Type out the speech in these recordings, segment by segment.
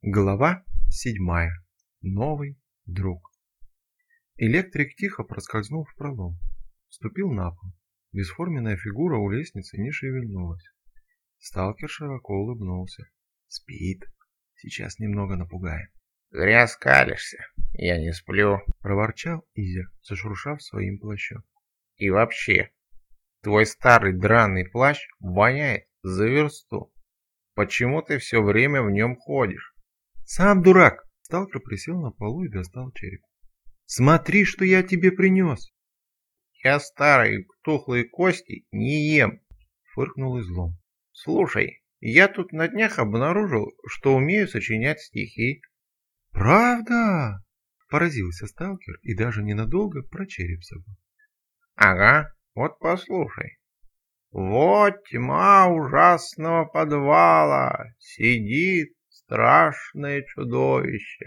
Глава 7. Новый друг. Электрик тихо проскользнул в пролом, ступил на пол. Бесформенная фигура у лестницы не шевельнулась. Сталкер широко улыбнулся. Спит. Сейчас немного напугаем. «Зря скалишься. Я не сплю», — проворчал Изя, зашуршав своим плащом. «И вообще, твой старый драный плащ воняет за версту. Почему ты все время в нем ходишь?» «Сам дурак!» Сталкер присел на полу и достал череп. «Смотри, что я тебе принес!» «Я старые тухлые кости не ем», — фыркнул Излом. «Слушай, я тут на днях обнаружил, что умею сочинять стихи». «Правда?» — поразился сталкер и даже ненадолго про череп забыл. «Ага, вот послушай. Вот тьма ужасного подвала, сидит страшное чудовище».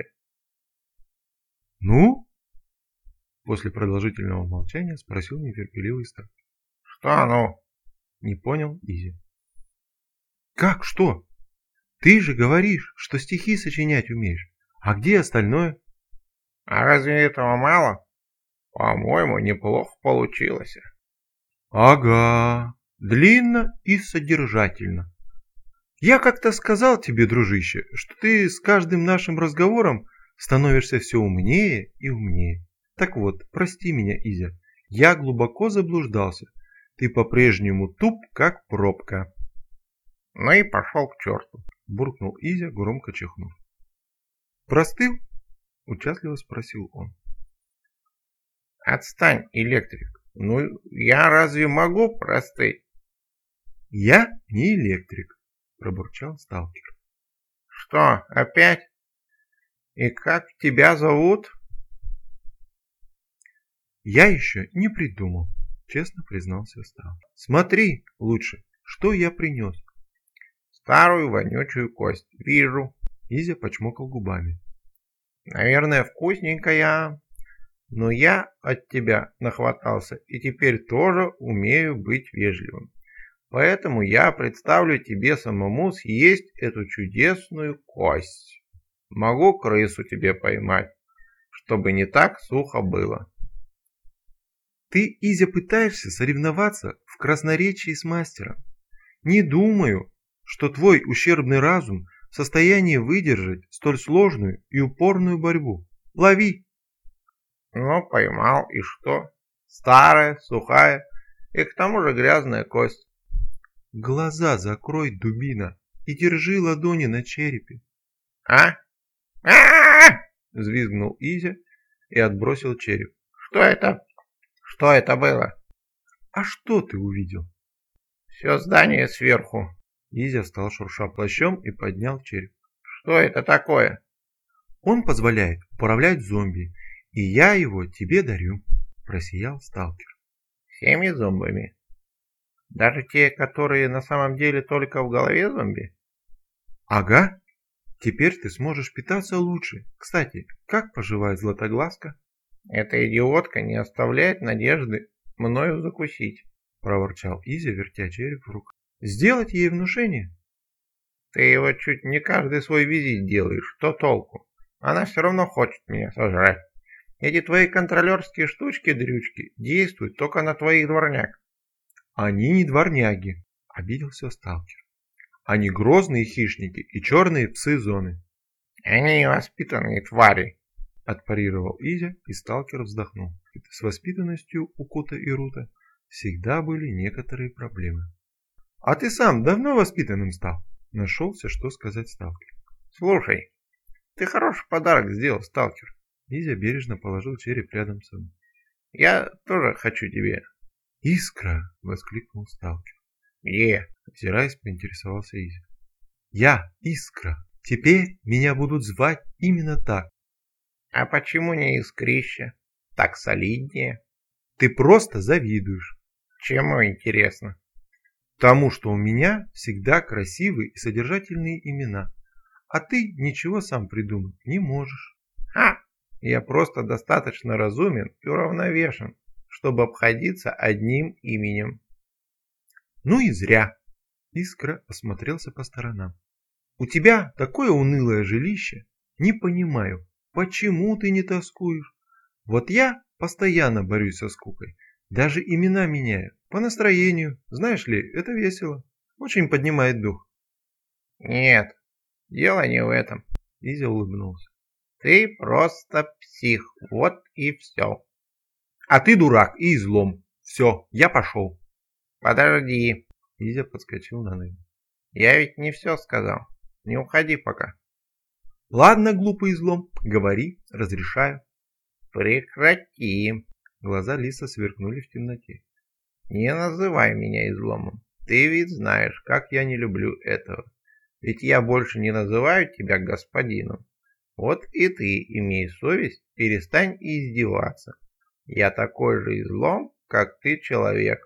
«Ну?» — после продолжительного молчания спросил нетерпеливый сталкер. «Что ну?» — не понял Изи. «Как что? Ты же говоришь, что стихи сочинять умеешь. А где остальное?» «А разве этого мало? По-моему, неплохо получилось». «Ага, длинно и содержательно. Я как-то сказал тебе, дружище, что ты с каждым нашим разговором становишься все умнее и умнее. Так вот, прости меня, Изя, я глубоко заблуждался. Ты по-прежнему туп, как пробка». «Ну и пошел к черту», — буркнул Изя, громко чихнув. «Простыл?» — участливо спросил он. «Отстань, электрик. Ну, я разве могу простыть?» «Я не электрик», — пробурчал сталкер. «Что, опять? И как тебя зовут?» «Я еще не придумал», — честно признался сталкер. «Смотри лучше, что я принес». «Старую вонючую кость. Вижу». Изя почмокал губами. «Наверное, вкусненькая. Но я от тебя нахватался и теперь тоже умею быть вежливым. Поэтому я представлю тебе самому съесть эту чудесную кость. Могу крысу тебе поймать, чтобы не так сухо было». «Ты, Изя, пытаешься соревноваться в красноречии с мастером. Не думаю, что твой ущербный разум в состоянии выдержать столь сложную и упорную борьбу. Лови!» «Ну, поймал, и что? Старая, сухая и к тому же грязная кость». «Глаза закрой, дубина, и держи ладони на черепе». «А? А-а-а!» — взвизгнул Изя и отбросил череп. «Что это? Что это было?» «А что ты увидел?» «Все здание сверху». Изя встал, шурша плащом, и поднял череп. «Что это такое?» «Он позволяет управлять зомби, и я его тебе дарю», — просиял сталкер. «Всеми зомбами? Даже те, которые на самом деле только в голове зомби?» «Ага. Теперь ты сможешь питаться лучше. Кстати, как поживает Златоглазка?» «Эта идиотка не оставляет надежды мною закусить», — проворчал Изя, вертя череп в руках. «Сделать ей внушение?» «Ты его чуть не каждый свой визит делаешь. Что толку? Она все равно хочет меня сожрать. Эти твои контролерские штучки-дрючки действуют только на твоих дворняг». «Они не дворняги», — обиделся сталкер. «Они грозные хищники и черные псы зоны». «Они невоспитанные твари», — отпарировал Изя, и сталкер вздохнул. С воспитанностью у Кота и Рута всегда были некоторые проблемы. «А ты сам давно воспитанным стал?» — нашелся, что сказать сталкер. «Слушай, ты хороший подарок сделал, сталкер». Изя бережно положил череп рядом с собой. «Я тоже хочу тебе». «Искра!» — воскликнул сталкер. «Где?» — озираясь, поинтересовался Изя. «Я Искра. Теперь меня будут звать именно так». «А почему не Искрища? Так солиднее». «Ты просто завидуешь». «Чему интересно?» «Тому, что у меня всегда красивые и содержательные имена, а ты ничего сам придумать не можешь». «Ха! Я просто достаточно разумен и уравновешен, чтобы обходиться одним именем». «Ну и зря!» Искра осмотрелся по сторонам. У тебя такое унылое жилище. Не понимаю, почему ты не тоскуешь? Вот я постоянно борюсь со скукой. Даже имена меняю. По настроению. Знаешь ли, это весело. Очень поднимает дух. Нет, дело не в этом. Изя улыбнулся. Ты просто псих. Вот и все. А ты дурак и излом. Все, я пошел. Подожди. Изя подскочил на ноги. Я ведь не все сказал. Не уходи пока. Ладно, глупый излом, говори, разрешаю. Прекрати. Глаза лиса сверкнули в темноте. Не называй меня изломом. Ты ведь знаешь, как я не люблю этого. Ведь я больше не называю тебя господином. Вот и ты, имей совесть, перестань издеваться. Я такой же излом, как ты человек.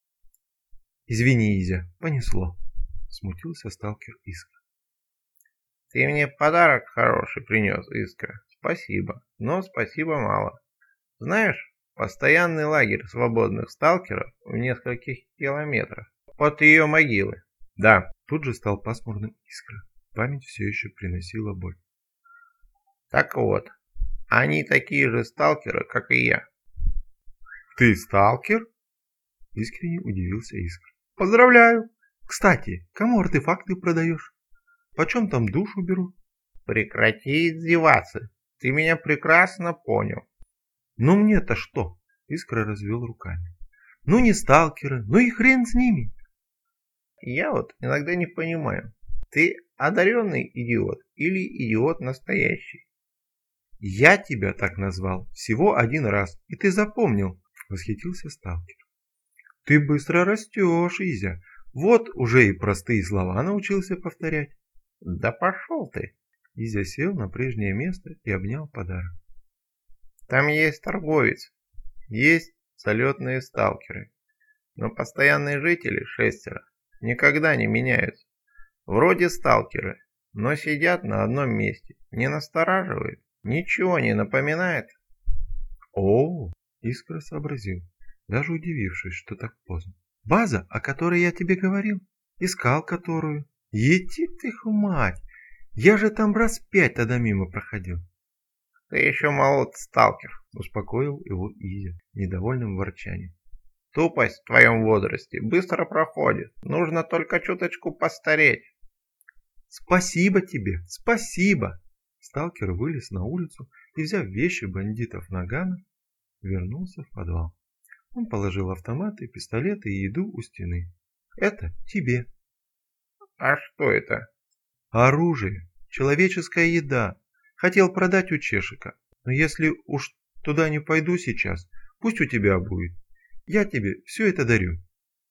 Извини, Изя, понесло. Смутился сталкер Искра. Ты мне подарок хороший принес, Искра. Спасибо, но спасибо мало. Знаешь, постоянный лагерь свободных сталкеров в нескольких километрах от ее могилы. Да, тут же стал пасмурным Искра. Память все еще приносила боль. Так вот, они такие же сталкеры, как и я. Ты сталкер? Искренне удивился Искра. Поздравляю! Кстати, кому артефакты продаешь? Почем там душу берут? Прекрати издеваться. Ты меня прекрасно понял. Ну мне-то что? Искра развел руками. Ну не сталкеры, ну и хрен с ними. Я вот иногда не понимаю, ты одаренный идиот или идиот настоящий? Я тебя так назвал всего один раз, и ты запомнил, восхитился сталкер. Ты быстро растешь, Изя. Вот уже и простые слова научился повторять. Да пошел ты. Изя сел на прежнее место и обнял подарок. Там есть торговец, есть залетные сталкеры, но постоянные жители, 6, никогда не меняются. Вроде сталкеры, но сидят на одном месте, не настораживает, ничего не напоминает. О, Искра сообразил, даже удивившись, что так поздно. База, о которой я тебе говорил, искал которую. Ети ты их мать, я же там раз 5 тогда мимо проходил. Ты еще молод, сталкер, успокоил его Изя недовольным ворчанием. Тупость в твоем возрасте быстро проходит, нужно только чуточку постареть. Спасибо тебе, спасибо. Сталкер вылез на улицу и, взяв вещи бандитов Нагана, вернулся в подвал. Он положил автоматы, пистолеты и еду у стены. Это тебе. А что это? Оружие, человеческая еда. Хотел продать у Чешика, но если уж туда не пойду сейчас, пусть у тебя будет. Я тебе все это дарю.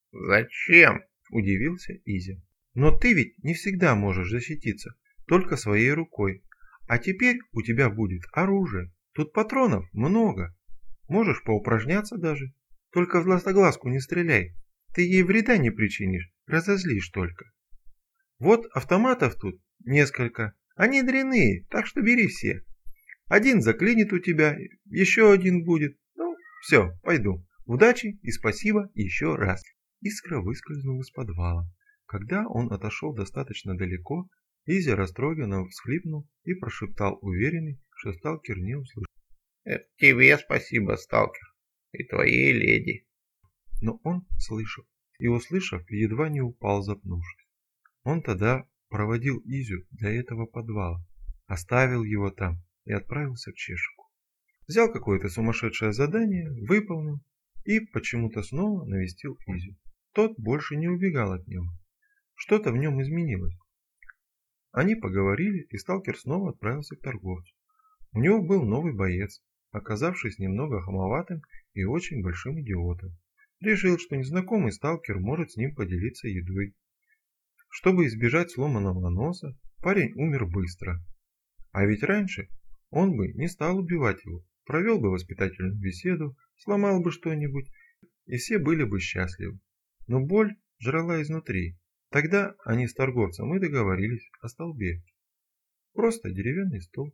Зачем? Удивился Изя. Но ты ведь не всегда можешь защититься, только своей рукой. А теперь у тебя будет оружие. Тут патронов много. Можешь поупражняться даже. Только в златоглазку не стреляй. Ты ей вреда не причинишь, разозлишь только. Вот автоматов тут несколько. Они дрянные, так что бери все. Один заклинит у тебя, еще один будет. Ну, все, пойду. Удачи и спасибо еще раз. Искра выскользнул из подвала. Когда он отошел достаточно далеко, Изя растроганно всхлипнул и прошептал уверенный, что сталкер не услышал. Это тебе спасибо, сталкер, и твоей леди. Но он слышал, и, услышав, едва не упал, запнувшись. Он тогда проводил Изю до этого подвала, оставил его там и отправился к Чешику. Взял какое-то сумасшедшее задание, выполнил и почему-то снова навестил Изю. Тот больше не убегал от него. Что-то в нем изменилось. Они поговорили, и сталкер снова отправился к торговцу. У него был новый боец, оказавшись немного хамоватым и очень большим идиотом. Решил, что незнакомый сталкер может с ним поделиться едой. Чтобы избежать сломанного носа, парень умер быстро. А ведь раньше он бы не стал убивать его, провел бы воспитательную беседу, сломал бы что-нибудь, и все были бы счастливы. Но боль жрала изнутри. Тогда они с торговцем и договорились о столбе. Просто деревянный столб.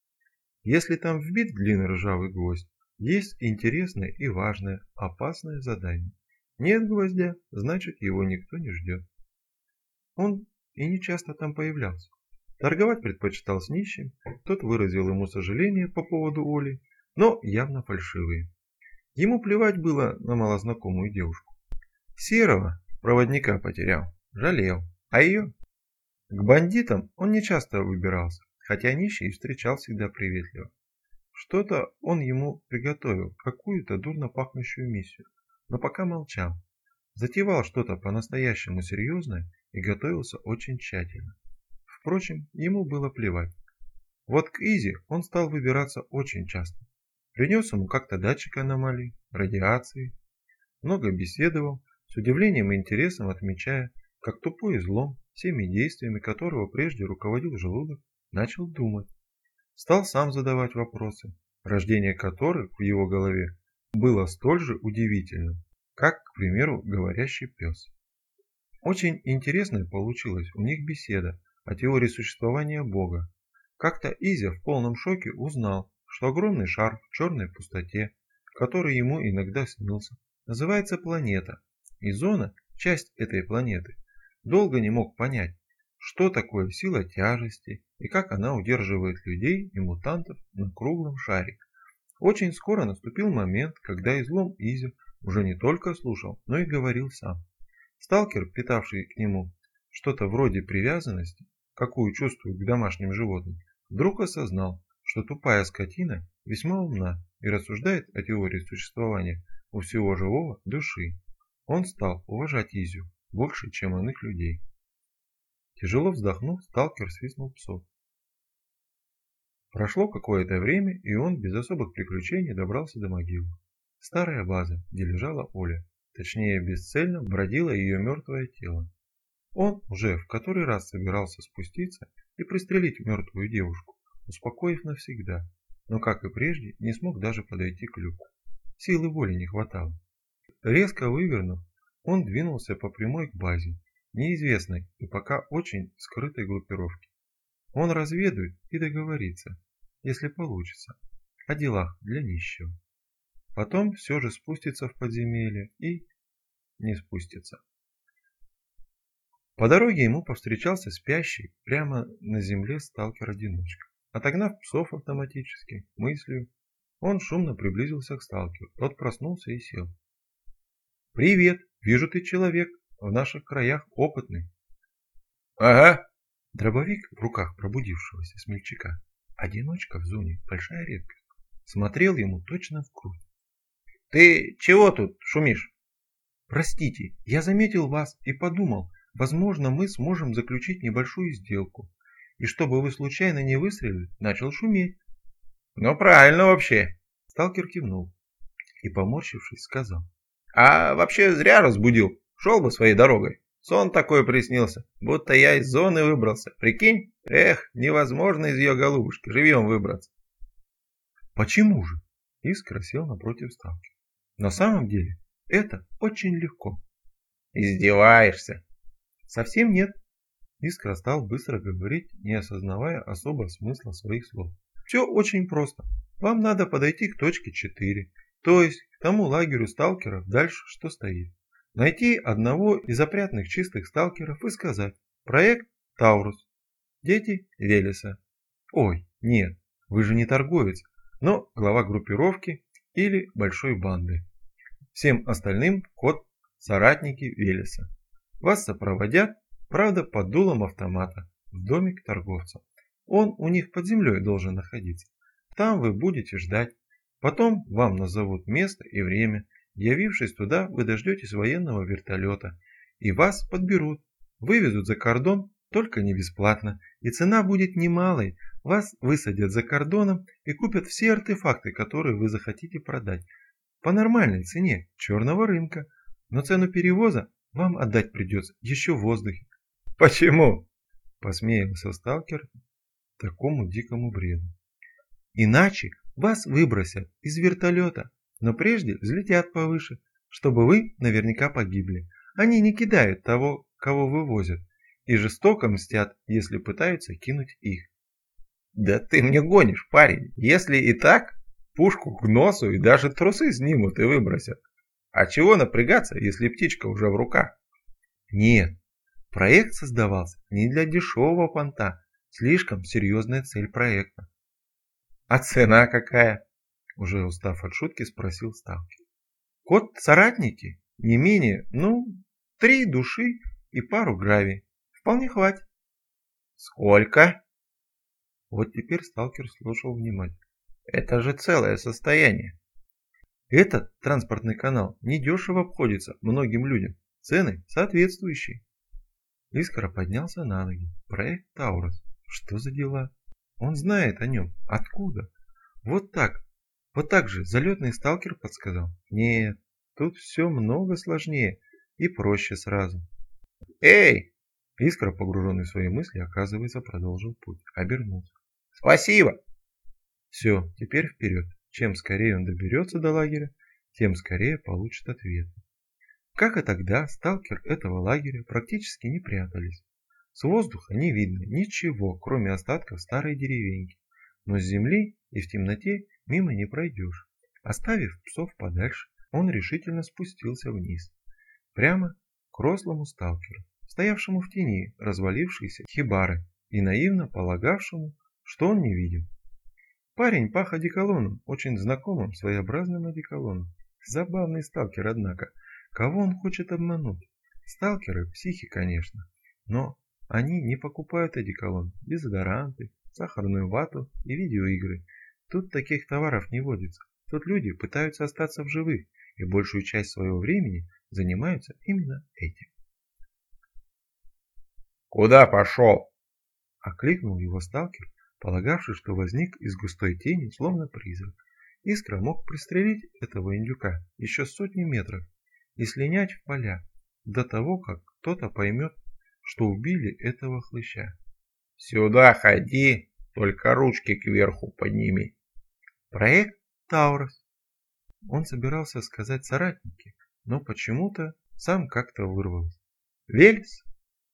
Если там вбит длинный ржавый гвоздь, есть интересное и важное, опасное задание. Нет гвоздя, значит его никто не ждет. Он и нечасто там появлялся. Торговать предпочитал с нищим, тот выразил ему сожаление по поводу Оли, но явно фальшивые. Ему плевать было на малознакомую девушку. Серого проводника потерял, жалел, а ее? К бандитам он не часто выбирался, хотя нищий встречал всегда приветливо. Что-то он ему приготовил, какую-то дурно пахнущую миссию, но пока молчал. Затевал что-то по-настоящему серьезное и готовился очень тщательно. Впрочем, ему было плевать. Вот к Изи он стал выбираться очень часто. Принес ему как-то датчик аномалий, радиации. Много беседовал, с удивлением и интересом отмечая, как тупой излом, всеми действиями которого прежде руководил желудок, начал думать. Стал сам задавать вопросы, рождение которых в его голове было столь же удивительным, как, к примеру, говорящий пес. Очень интересной получилась у них беседа о теории существования Бога. Как-то Изя в полном шоке узнал, что огромный шар в черной пустоте, который ему иногда снился, называется планета, и зона – часть этой планеты. Долго не мог понять, что такое сила тяжести и как она удерживает людей и мутантов на круглом шаре. Очень скоро наступил момент, когда излом Изя уже не только слушал, но и говорил сам. Сталкер, питавший к нему что-то вроде привязанности, какую чувствует к домашним животным, вдруг осознал, что тупая скотина весьма умна и рассуждает о теории существования у всего живого души. Он стал уважать Изю больше, чем иных людей. Тяжело вздохнув, сталкер свистнул псов. Прошло какое-то время, и он без особых приключений добрался до могилы. Старая база, где лежала Оля, точнее бесцельно бродило ее мертвое тело. Он уже в который раз собирался спуститься и пристрелить мертвую девушку, успокоив навсегда, но, как и прежде, не смог даже подойти к люку. Силы воли не хватало. Резко вывернув, он двинулся по прямой к базе, неизвестной и пока очень скрытой группировки. Он разведает и договорится, если получится, о делах для нищего. Потом все же спустится в подземелье и не спустится. По дороге ему повстречался спящий прямо на земле сталкер-одиночка. Отогнав псов автоматически, мыслью, он шумно приблизился к сталкеру. Тот проснулся и сел. «Привет! Вижу, ты человек, в наших краях опытный». Ага. Дробовик в руках пробудившегося смельчака, одиночка в зоне, большая редкость, смотрел ему точно в грудь. Ты чего тут шумишь? «Простите, я заметил вас и подумал, возможно, мы сможем заключить небольшую сделку. И чтобы вы случайно не выстрелили, начал шуметь». Ну правильно вообще. Сталкер кивнул и, поморщившись, сказал. А вообще зря разбудил. Шел бы своей дорогой. Сон такой приснился, будто я из зоны выбрался. Прикинь? Эх, невозможно из ее голубушки живьем выбраться. «Почему же?» Искра сел напротив сталкера. «На самом деле это очень легко». Издеваешься? «Совсем нет». Искра стал быстро говорить, не осознавая особо смысла своих слов. «Все очень просто. Вам надо подойти к точке 4, то есть к тому лагерю сталкеров дальше, что стоит. Найти одного из опрятных чистых сталкеров и сказать: проект Таурус, дети Велеса. Ой, нет, вы же не торговец, но глава группировки или большой банды. Всем остальным код соратники Велеса. Вас сопроводят, правда, под дулом автомата, в домик торговца. Он у них под землей должен находиться. Там вы будете ждать. Потом вам назовут место и время. Явившись туда, вы дождетесь военного вертолета. И вас подберут. Вывезут за кордон, только не бесплатно. И цена будет немалой. Вас высадят за кордоном и купят все артефакты, которые вы захотите продать. По нормальной цене черного рынка. Но цену перевоза вам отдать придется еще в воздухе. Почему? Посмеялся сталкер такому дикому бреду. Иначе вас выбросят из вертолета, но прежде взлетят повыше, чтобы вы наверняка погибли. Они не кидают того, кого вывозят, и жестоко мстят, если пытаются кинуть их. Да ты мне гонишь, парень. Если и так, пушку к носу и даже трусы снимут и выбросят. А чего напрягаться, если птичка уже в руках? Нет, Проект создавался не для дешевого понта, слишком серьезная цель проекта. А цена какая? Уже устав от шутки, спросил сталкер. Кот-соратники не менее, 3 души и пару гравий. Вполне хватит. Сколько? Вот теперь сталкер слушал внимательно. Это же целое состояние. Этот транспортный канал недешево обходится многим людям. Цены соответствующие. Искра поднялся на ноги. Проект Таурус. Что за дела? Он знает о нем. Откуда? Вот так же залетный сталкер подсказал. Нет, тут все много сложнее и проще сразу. Эй! Искра, погруженный в свои мысли, оказывается, продолжил путь. Обернулся. Спасибо! Все, теперь вперед. Чем скорее он доберется до лагеря, тем скорее получит ответ. Как и тогда, сталкер этого лагеря практически не прятались. С воздуха не видно ничего, кроме остатков старой деревеньки. Но с земли и в темноте мимо не пройдешь. Оставив псов подальше, он решительно спустился вниз. Прямо к рослому сталкеру, стоявшему в тени развалившейся хибары и наивно полагавшему, что он не видел. Парень пах одеколоном, очень знакомым своеобразным одеколоном. Забавный сталкер, однако. Кого он хочет обмануть? Сталкеры – психи, конечно, но они не покупают одеколон, дезодоранты, сахарную вату и видеоигры. Тут таких товаров не водится. Тут люди пытаются остаться в живых и большую часть своего времени занимаются именно этим. «Куда пошел?» – окликнул его сталкер, полагавший, что возник из густой тени, словно призрак. Искра мог пристрелить этого индюка еще сотни метров и слинять в поля до того, как кто-то поймет, что убили этого хлыща. «Сюда ходи, только ручки кверху подними». Проект Таурус. Он собирался сказать соратники, но почему-то сам как-то вырвался. Велес?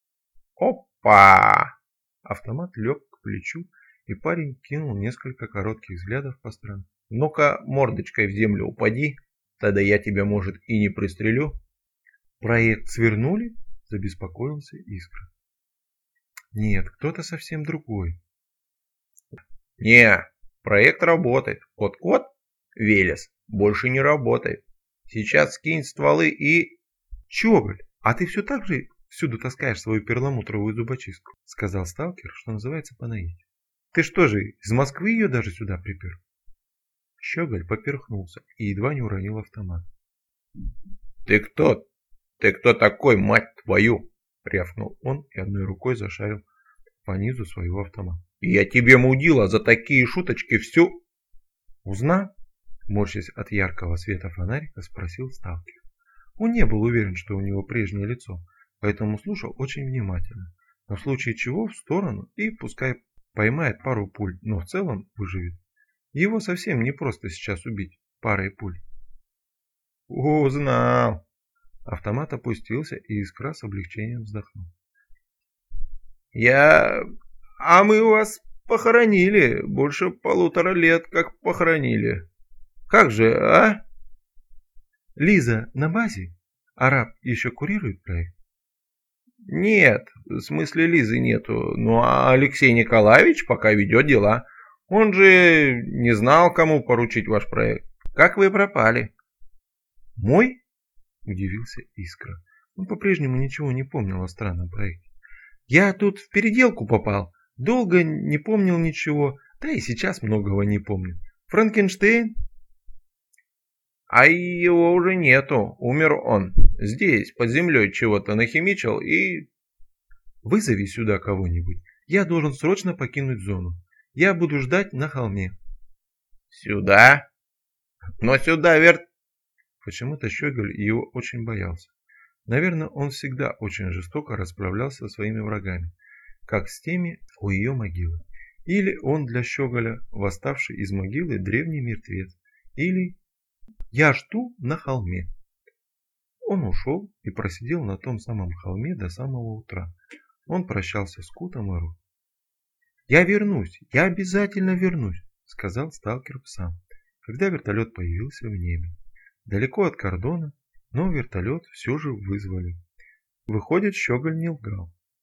Опа! Автомат лег к плечу, и парень кинул несколько коротких взглядов по сторонам. «Ну-ка, мордочкой в землю упади, тогда я тебя, может, и не пристрелю». «Проект свернули?» – забеспокоился Искра. «Нет, кто-то совсем другой». «Не, проект работает. Кот-кот, Велес, больше не работает. Сейчас скинь стволы и...» «Щеголь, а ты все так же всюду таскаешь свою перламутровую зубочистку?» – сказал сталкер, что называется, по наитию. «Ты что же, из Москвы ее даже сюда припер?» Щеголь поперхнулся и едва не уронил автомат. «Ты кто? Ты кто такой, мать твою?» — рявкнул он и одной рукой зашарил по низу своего автомата. «Я тебе, мудила, за такие шуточки всю...» «Узнал?» — морщась от яркого света фонарика, спросил сталкер. Он не был уверен, что у него прежнее лицо, поэтому слушал очень внимательно, но в случае чего в сторону и пускай поймает пару пуль, но в целом выживет. Его совсем не просто сейчас убить парой пуль. «Узнал!» Автомат опустился, и Искра с облегчением вздохнул. А мы вас похоронили, больше 1,5 лет как похоронили. Как же, а?» «Лиза на базе? Араб еще курирует проект?» «Нет, в смысле Лизы нету, ну а Алексей Николаевич пока ведет дела. Он же не знал, кому поручить ваш проект. Как вы пропали?» «Мой?» – удивился Искра. Он по-прежнему ничего не помнил о странном проекте. «Я тут в переделку попал. Долго не помнил ничего, да и сейчас многого не помню. Франкенштейн?» «А его уже нету. Умер он. Здесь, под землей чего-то нахимичил и...» «Вызови сюда кого-нибудь. Я должен срочно покинуть зону. Я буду ждать на холме». «Сюда? Но сюда Почему-то Щеголь его очень боялся. Наверное, он всегда очень жестоко расправлялся со своими врагами, как с теми у ее могилы. Или он для Щеголя восставший из могилы древний мертвец, или «я жду на холме». Он ушел и просидел на том самом холме до самого утра. Он прощался с Кутом и Ру. «Я вернусь, я обязательно вернусь», — сказал сталкер псам, когда вертолет появился в небе. Далеко от кордона, но вертолет все же вызвали. Выходит, Щеголь не лгал.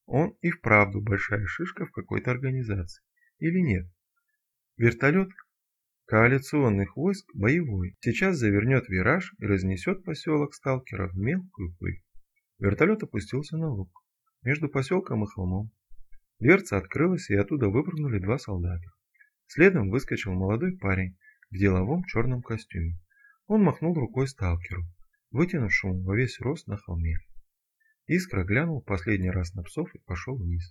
Он и вправду большая шишка в какой-то организации. Или нет? Вертолет коалиционных войск боевой. Сейчас завернет вираж и разнесет поселок сталкеров в мелкую пыль. Вертолет опустился на луг, между поселком и холмом. Дверца открылась, и оттуда выпрыгнули два солдата. Следом выскочил молодой парень в деловом черном костюме. Он махнул рукой сталкеру, вытянувшему во весь рост на холме. Искра глянул последний раз на псов и пошел вниз.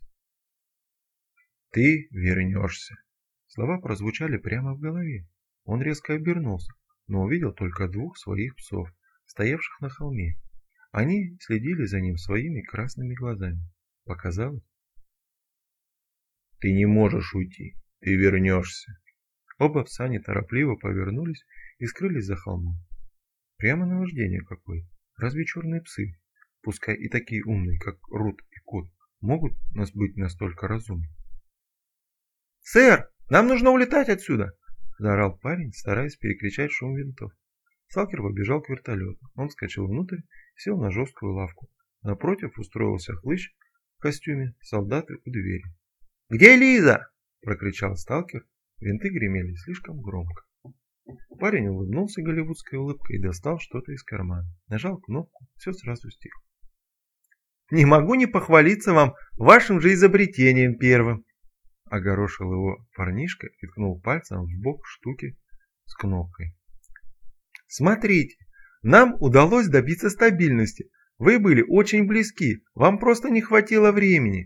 «Ты вернешься!» Слова прозвучали прямо в голове. Он резко обернулся, но увидел только двух своих псов, стоявших на холме. Они следили за ним своими красными глазами. Показалось? «Ты не можешь уйти, ты вернешься!» Оба пса неторопливо повернулись и скрылись за холмом. Прямо наваждение какое! Разве черные псы, пускай и такие умные, как Рут и Кот, могут нас быть настолько разумны? «Сэр, нам нужно улетать отсюда!» – заорал парень, стараясь перекричать шум винтов. Сталкер побежал к вертолету. Он вскочил внутрь, сел на жесткую лавку. Напротив устроился хлыщ в костюме, солдаты у двери. «Где Лиза?» – прокричал сталкер. Винты гремели слишком громко. Парень улыбнулся голливудской улыбкой и достал что-то из кармана. Нажал кнопку, все сразу стихло. «Не могу не похвалиться вам вашим же изобретением первым!» Огорошил его парнишка и ткнул пальцем в бок штуки с кнопкой. «Смотрите, нам удалось добиться стабильности. Вы были очень близки, вам просто не хватило времени».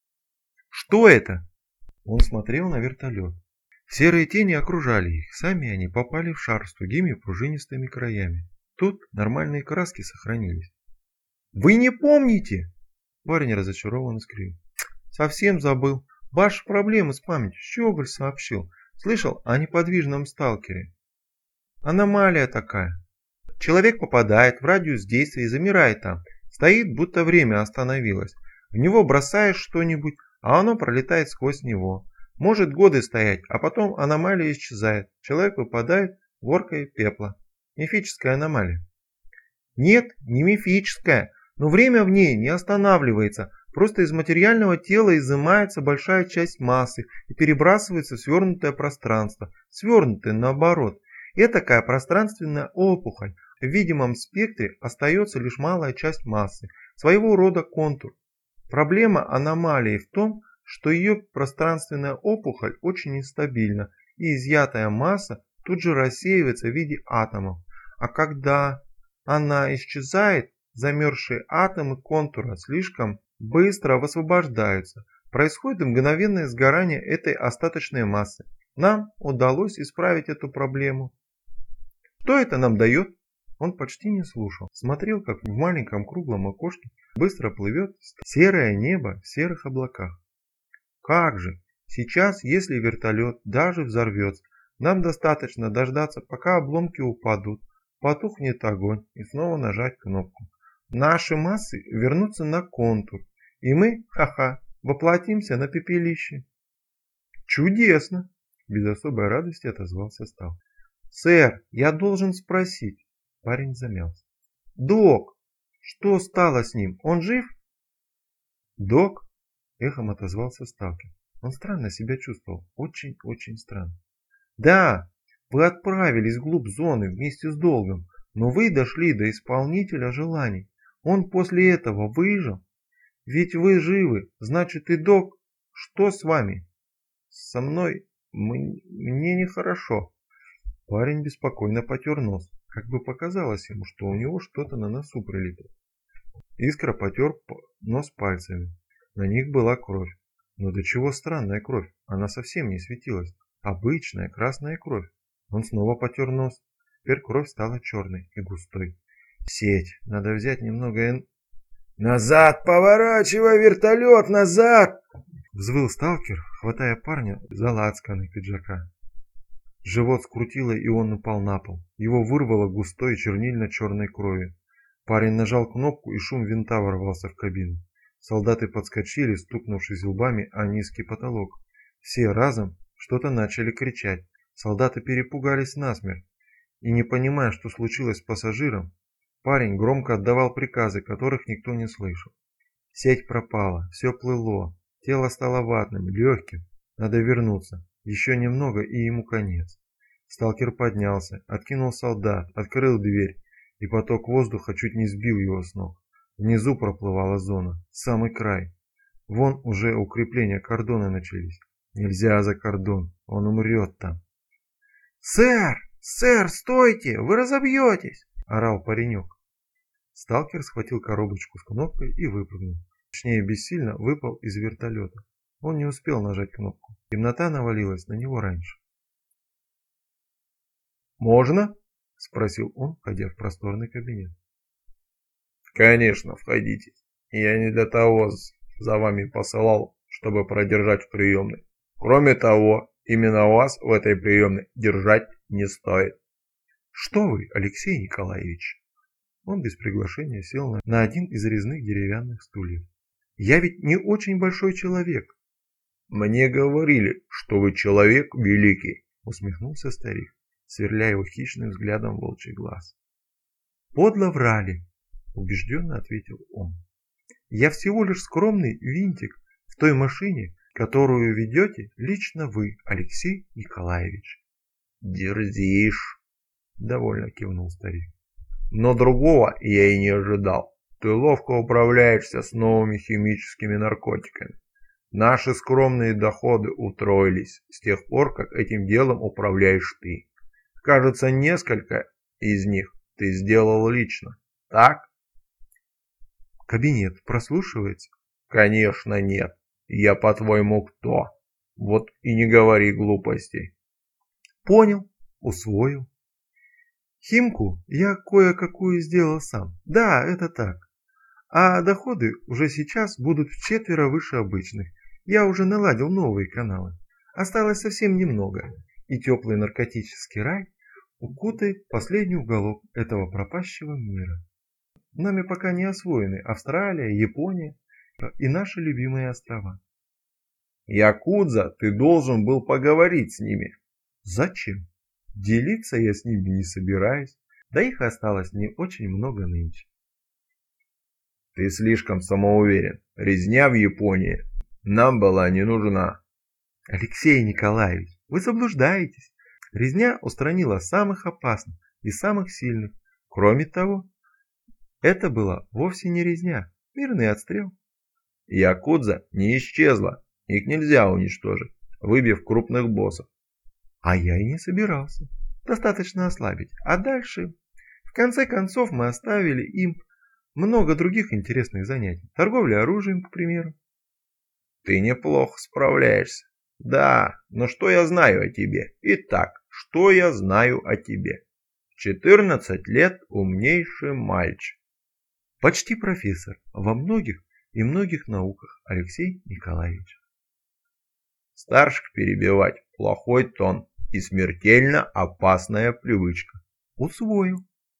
«Что это?» Он смотрел на вертолет. Серые тени окружали их, сами они попали в шар с тугими пружинистыми краями. Тут нормальные краски сохранились. «Вы не помните?» Парень разочарованно скривил. «Совсем забыл. Ваши проблемы с памятью. Щеголь сообщил. Слышал о неподвижном сталкере. Аномалия такая. Человек попадает в радиус действия и замирает там. Стоит, будто время остановилось. В него бросаешь что-нибудь, а оно пролетает сквозь него. Может годы стоять, а потом аномалия исчезает. Человек выпадает горкой пепла. Мифическая аномалия». «Нет, не мифическая, но время в ней не останавливается. Просто из материального тела изымается большая часть массы и перебрасывается в свернутое пространство. Свернутое наоборот. Этакая пространственная опухоль. В видимом спектре остается лишь малая часть массы. Своего рода контур. Проблема аномалии в том, что ее пространственная опухоль очень нестабильна, и изъятая масса тут же рассеивается в виде атомов. А когда она исчезает, замерзшие атомы контура слишком быстро высвобождаются. Происходит мгновенное сгорание этой остаточной массы. Нам удалось исправить эту проблему. Что это нам дает? Он почти не слушал. Смотрел, как в маленьком круглом окошке быстро плывет серое небо в серых облаках. Как же! Сейчас, если вертолет даже взорвется, нам достаточно дождаться, пока обломки упадут, потухнет огонь и снова нажать кнопку. Наши массы вернутся на контур, и мы, ха-ха, воплотимся на пепелище. Чудесно! Без особой радости отозвался Стал. Сэр, я должен спросить. Парень замялся. Док, что стало с ним? Он жив? Док? Эхом отозвался сталкер. Он странно себя чувствовал. Очень-очень странно. Да, вы отправились вглубь зоны вместе с долгом, но вы дошли до исполнителя желаний. Он после этого выжил? Ведь вы живы, значит и док. Что с вами? Со мной мне нехорошо. Парень беспокойно потер нос. Как бы показалось ему, что у него что-то на носу прилипло. Искра потер нос пальцами. На них была кровь. Но до чего странная кровь. Она совсем не светилась. Обычная красная кровь. Он снова потер нос. Теперь кровь стала черной и густой. Сеть. Надо взять немного «Назад поворачивай вертолет, назад!» Взвыл сталкер, хватая парня за лацканы пиджака. Живот скрутило, и он упал на пол. Его вырвало густой чернильно-черной кровью. Парень нажал кнопку, и шум винта ворвался в кабину. Солдаты подскочили, стукнувшись лбами о низкий потолок. Все разом что-то начали кричать. Солдаты перепугались насмерть. И не понимая, что случилось с пассажиром, парень громко отдавал приказы, которых никто не слышал. Сеть пропала, все плыло, тело стало ватным, легким. Надо вернуться. Еще немного, и ему конец. Сталкер поднялся, откинул солдат, открыл дверь, и поток воздуха чуть не сбил его с ног. Внизу проплывала зона, самый край. Вон уже укрепления кордона начались. Нельзя за кордон, он умрет там. «Сэр! Сэр, стойте! Вы разобьетесь!» – орал паренек. Сталкер схватил коробочку с кнопкой и выпрыгнул. Точнее, бессильно выпал из вертолета. Он не успел нажать кнопку. Темнота навалилась на него раньше. «Можно?» – спросил он, входя в просторный кабинет. «Конечно, входите. Я не для того за вами посылал, чтобы продержать в приемной. Кроме того, именно вас в этой приемной держать не стоит». «Что вы, Алексей Николаевич?» Он без приглашения сел на один из резных деревянных стульев. «Я ведь не очень большой человек». «Мне говорили, что вы человек великий», — усмехнулся старик, сверляя его хищным взглядом волчий глаз. «Подло врали», — убежденно ответил он. «Я всего лишь скромный винтик в той машине, которую ведете лично вы, Алексей Николаевич». «Дерзишь», — довольно кивнул старик. «Но другого я и не ожидал. Ты ловко управляешься с новыми химическими наркотиками. Наши скромные доходы утроились с тех пор, как этим делом управляешь ты. Кажется, несколько из них ты сделал лично, так?» «Кабинет прослушивается?» «Конечно нет. Я, по-твоему, кто? Вот и не говори глупостей». «Понял, усвоил. Химку я кое-какую сделал сам. Да, это так. А доходы уже сейчас будут вчетверо выше обычных. Я уже наладил новые каналы. Осталось совсем немного, и теплый наркотический рай укутает последний уголок этого пропащего мира. Нами пока не освоены Австралия, Япония и наши любимые острова». «Якудза, ты должен был поговорить с ними». «Зачем? Делиться я с ними не собираюсь, да их осталось не очень много нынче». «Ты слишком самоуверен. Резня в Японии нам была не нужна». «Алексей Николаевич, вы заблуждаетесь. Резня устранила самых опасных и самых сильных. Кроме того, это была вовсе не резня, мирный отстрел». «Якудза не исчезла. Их нельзя уничтожить, выбив крупных боссов». «А я и не собирался. Достаточно ослабить. А дальше, в конце концов, мы оставили им много других интересных занятий. Торговля оружием, к примеру». «Ты неплохо справляешься. Да, но что я знаю о тебе? Итак, что я знаю о тебе? 14 лет умнейший мальчик». «Почти профессор во многих и многих науках, Алексей Николаевич». «Старших перебивать – плохой тон и смертельно опасная привычка». «Усвоил».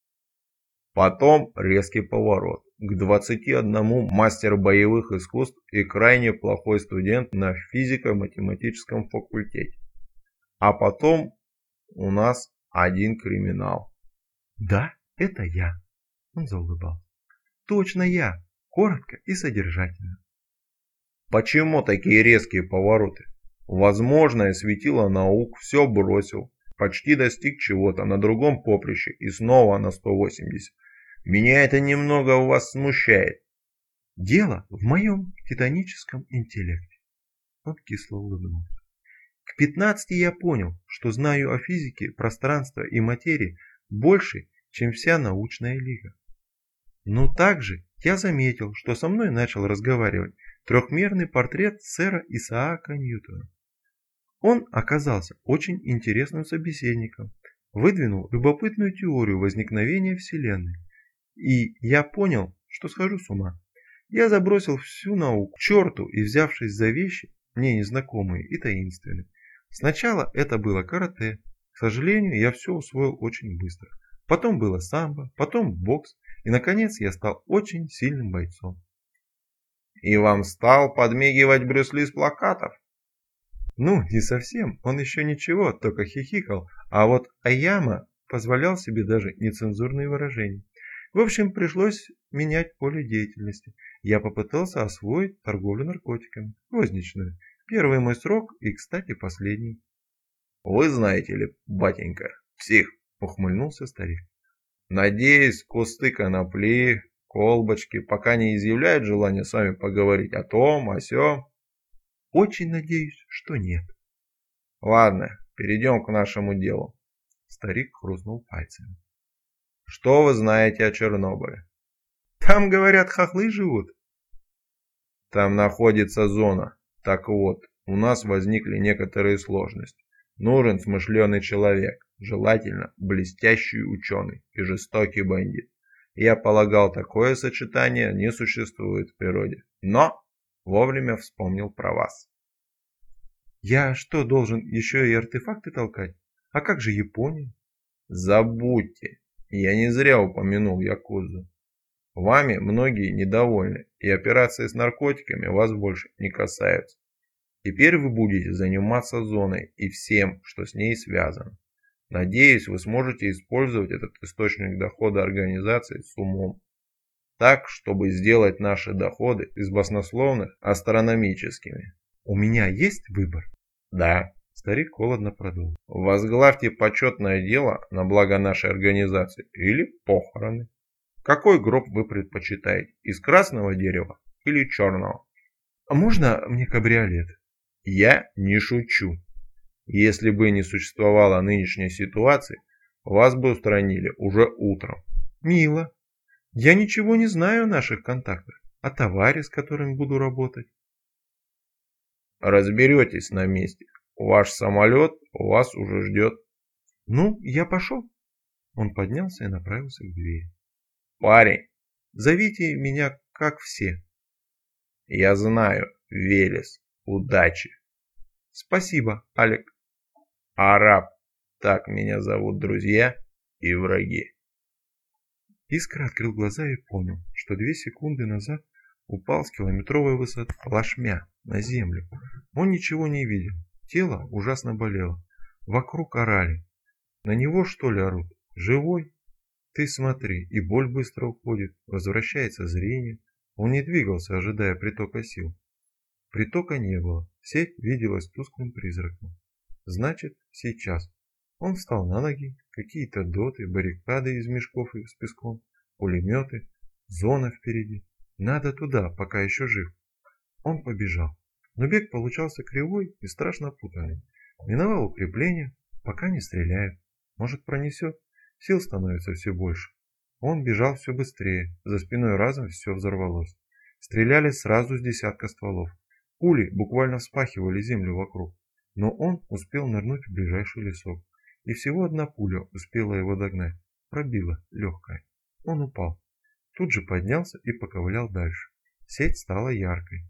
Потом резкий поворот. К 21 мастер боевых искусств и крайне плохой студент на физико-математическом факультете. А потом у нас один криминал. «Да, это я», – он заулыбался. «Точно я, коротко и содержательно». «Почему такие резкие повороты? Возможное светило наук все бросил, почти достиг чего-то на другом поприще и снова на 180. Меня это немного у вас смущает». «Дело в моем титаническом интеллекте». Он кисло улыбнулся. «К 15 я понял, что знаю о физике пространства и материи больше, чем вся научная лига. Но также я заметил, что со мной начал разговаривать трехмерный портрет сэра Исаака Ньютона. Он оказался очень интересным собеседником, выдвинул любопытную теорию возникновения Вселенной. И я понял, что схожу с ума. Я забросил всю науку к черту и, взявшись за вещи, мне незнакомые и таинственные. Сначала это было карате. К сожалению, я все усвоил очень быстро. Потом было самбо, потом бокс, и, наконец, я стал очень сильным бойцом». «И вам стал подмигивать Брюс Ли с плакатов?» «Ну, не совсем. Он еще ничего, только хихикал. А вот Аяма позволял себе даже нецензурные выражения. В общем, пришлось менять поле деятельности. Я попытался освоить торговлю наркотиками, розничную. Первый мой срок и, кстати, последний. Вы знаете ли, батенька, псих, ухмыльнулся старик. Надеюсь, кусты конопли, колбочки пока не изъявляют желание с вами поговорить о том, о сём. Очень надеюсь, что нет. Ладно, перейдем к нашему делу. Старик хрустнул пальцами. Что вы знаете о Чернобыле? Там, говорят, хохлы живут. Там находится зона. Так вот, у нас возникли некоторые сложности. Нужен смышленый человек, желательно блестящий ученый и жестокий бандит. Я полагал, такое сочетание не существует в природе. Но вовремя вспомнил про вас. Я что, должен еще и артефакты толкать? А как же Япония? Забудьте. Я не зря упомянул Якудзу. Вами многие недовольны, и операции с наркотиками вас больше не касаются. Теперь вы будете заниматься зоной и всем, что с ней связано. Надеюсь, вы сможете использовать этот источник дохода организации с умом. Так, чтобы сделать наши доходы из баснословных астрономическими. У меня есть выбор? Да. Старик холодно продолжил. Возглавьте почетное дело на благо нашей организации или похороны. Какой гроб вы предпочитаете? Из красного дерева или черного? А можно мне кабриолет? Я не шучу. Если бы не существовало нынешней ситуации, вас бы устранили уже утром. Мило. Я ничего не знаю о наших контактах, о товаре, с которым буду работать. Разберетесь на месте. Ваш самолет вас уже ждет. Ну, я пошел. Он поднялся и направился к двери. Парень, зовите меня как все. Я знаю, Велес. Удачи. Спасибо, Алек. Араб. Так меня зовут друзья и враги. Искра открыл глаза и понял, что 2 секунды назад упал с километровой высоты плашмя на землю. Он ничего не видел. Тело ужасно болело. Вокруг орали. На него, что ли, орут? Живой? Ты смотри, и боль быстро уходит, возвращается зрение. Он не двигался, ожидая притока сил. Притока не было, сеть виделась тусклым призраком. Значит, сейчас. Он встал на ноги, какие-то доты, баррикады из мешков и с песком, пулеметы, зона впереди. Надо туда, пока еще жив. Он побежал. Но бег получался кривой и страшно путанный. Миновал укрепление, пока не стреляют. Может, пронесет? Сил становится все больше. Он бежал все быстрее, за спиной разом все взорвалось. Стреляли сразу с десятка стволов. Пули буквально вспахивали землю вокруг. Но он успел нырнуть в ближайший лесок. И всего одна пуля успела его догнать. Пробила, легкая. Он упал. Тут же поднялся и поковылял дальше. Сеть стала яркой.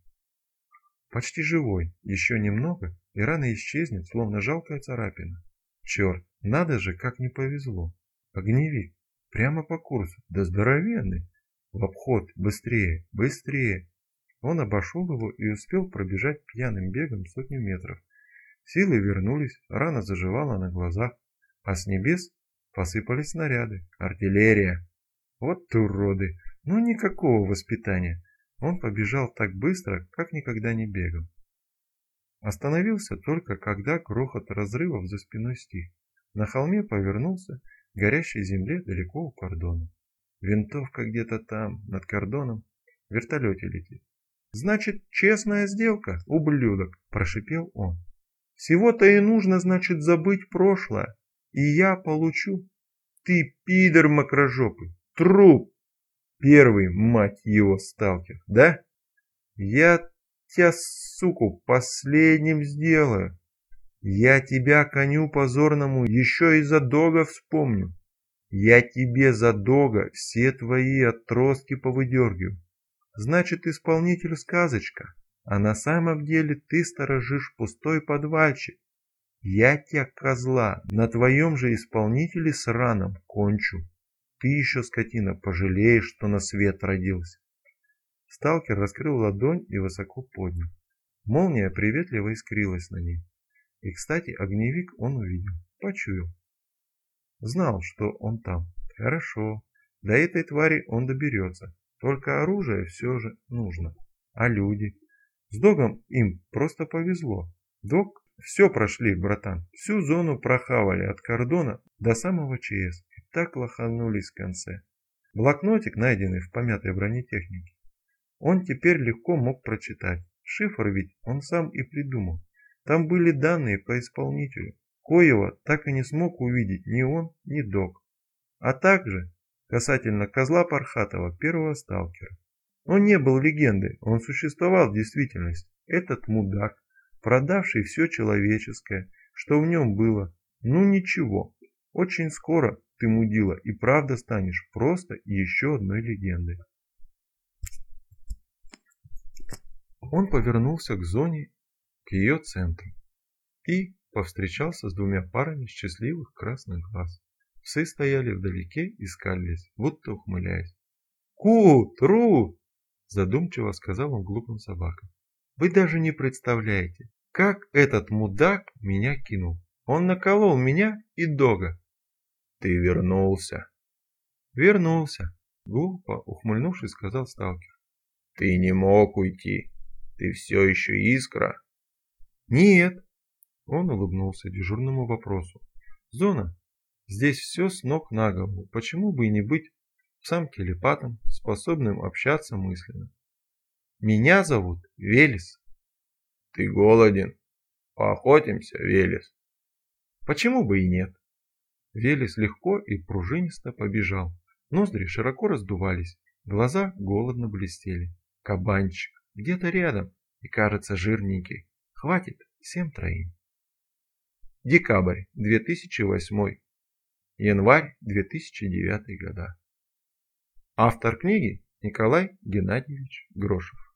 Почти живой. Еще немного, и рана исчезнет, словно жалкая царапина. Черт, надо же, как не повезло. Огневик. Прямо по курсу. Да здоровенный. В обход. Быстрее, быстрее. Он обошел его и успел пробежать пьяным бегом 100 метров. Силы вернулись, рана заживала на глазах, а с небес посыпались снаряды, артиллерия. Вот уроды, ну никакого воспитания. Он побежал так быстро, как никогда не бегал. Остановился только, когда грохот разрывов за спиной стих. На холме повернулся, к горящей земле далеко у кордона. Винтовка где-то там, над кордоном, в вертолете летит. «Значит, честная сделка, ублюдок!» – прошипел он. «Всего-то и нужно, значит, забыть прошлое, и я получу. Ты пидор мокрожопый, труп! Первый, мать его, сталкер, да? Я тебя, суку, последним сделаю. Я тебя, коню позорному, еще и за дога вспомню. Я тебе за дога все твои отростки повыдергиваю. Значит, исполнитель сказочка, а на самом деле ты сторожишь пустой подвальчик. Я тебя, козла, на твоем же исполнителе сраном кончу. Ты еще, скотина, пожалеешь, что на свет родился. Сталкер раскрыл ладонь и высоко поднял. Молния приветливо искрилась на ней. И, кстати, огневик он увидел, почуял. Знал, что он там. Хорошо. До этой твари он доберется. Только оружие все же нужно. А люди? С Догом им просто повезло. Дог все прошли, братан. Всю зону прохавали от кордона до самого ЧС. И так лоханулись в конце. Блокнотик, найденный в помятой бронетехнике, он теперь легко мог прочитать. Шифр ведь он сам и придумал. Там были данные по исполнителю. Коего так и не смог увидеть ни он, ни Дог. А также касательно козла Пархатова, первого сталкера. Он не был легендой, он существовал в действительности. Этот мудак, продавший все человеческое, что в нем было. Ну ничего, очень скоро ты, мудила, и правда станешь просто еще одной легендой. Он повернулся к зоне, к ее центру, и повстречался с двумя парами счастливых красных глаз. Псы стояли вдалеке и скалились, будто ухмыляясь. «Ку! Тру!» – задумчиво сказал он глупым собакам. «Вы даже не представляете, как этот мудак меня кинул. Он наколол меня и Дога». «Ты вернулся». «Вернулся», – глупо ухмыльнувшись, сказал сталкер. «Ты не мог уйти. Ты все еще искра». «Нет», – он улыбнулся дежурному вопросу. «Зона, здесь все с ног на голову. Почему бы и не быть псом-телепатом, способным общаться мысленно? Меня зовут Велес». «Ты голоден? Поохотимся, Велес?» «Почему бы и нет?» Велес легко и пружинисто побежал. Ноздри широко раздувались, глаза голодно блестели. Кабанчик где-то рядом и, кажется, жирненький. Хватит всем троим. Декабрь 2008. Январь 2009 года. Автор книги Николай Геннадьевич Грошев.